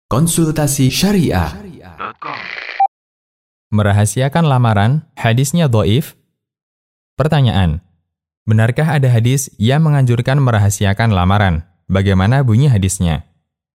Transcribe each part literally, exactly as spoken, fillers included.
Konsultasi Syariah. Merahasiakan lamaran, hadisnya dhaif? Pertanyaan: benarkah ada hadis yang menganjurkan merahasiakan lamaran? Bagaimana bunyi hadisnya?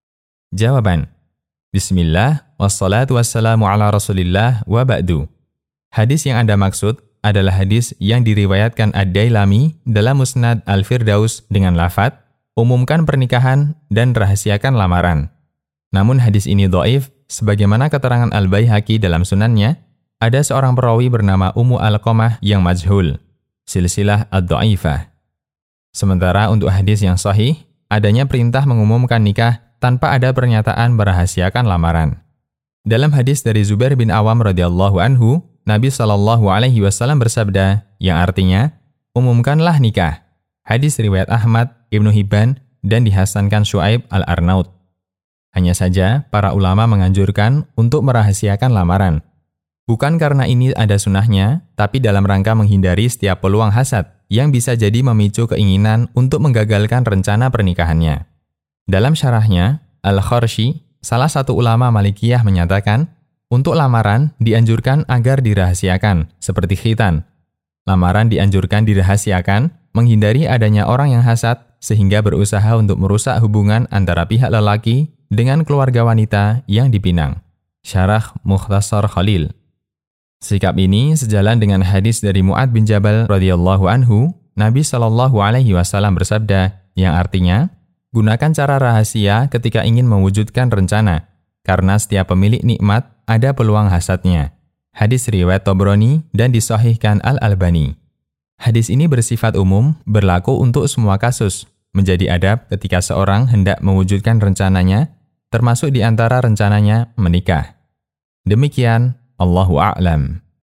Jawaban: Bismillah, wassalatu wassalamu ala rasulillah wa ba'du. Hadis yang Anda maksud adalah hadis yang diriwayatkan Ad-Dailami dalam Musnad Al-Firdaus dengan lafadz, umumkan pernikahan dan rahasiakan lamaran. Namun hadis ini dhaif, sebagaimana keterangan Al-Baihaqi dalam sunannya, ada seorang perawi bernama Ummu Alqamah yang majhul, silsilah ad-dhaifah. Sementara untuk hadis yang sahih, adanya perintah mengumumkan nikah tanpa ada pernyataan merahasiakan lamaran. Dalam hadis dari Zubair bin Awam radhiyallahu anhu, Nabi shallallahu alaihi wasallam bersabda, yang artinya, umumkanlah nikah. Hadis riwayat Ahmad, Ibnu Hibban, dan dihasankan Syuaib al-Arnaud. Hanya saja, para ulama menganjurkan untuk merahasiakan lamaran. Bukan karena ini ada sunnahnya, tapi dalam rangka menghindari setiap peluang hasad yang bisa jadi memicu keinginan untuk menggagalkan rencana pernikahannya. Dalam syarahnya, Al-Kharshi, salah satu ulama Malikiyah menyatakan, untuk lamaran dianjurkan agar dirahasiakan, seperti khitan. Lamaran dianjurkan dirahasiakan, menghindari adanya orang yang hasad, sehingga berusaha untuk merusak hubungan antara pihak lelaki dengan keluarga wanita yang dipinang. Syarah Mukhtasar Khalil. Sikap ini sejalan dengan hadis dari Mu'adz bin Jabal radhiyallahu anhu, Nabi shallallahu alaihi wasallam bersabda, yang artinya, gunakan cara rahasia ketika ingin mewujudkan rencana, karena setiap pemilik nikmat ada peluang hasadnya. Hadis riwayat Tabrani dan disahihkan Al-Albani. Hadis ini bersifat umum, berlaku untuk semua kasus, menjadi adab ketika seorang hendak mewujudkan rencananya, termasuk di antara rencananya menikah. Demikian, Allahu a'lam.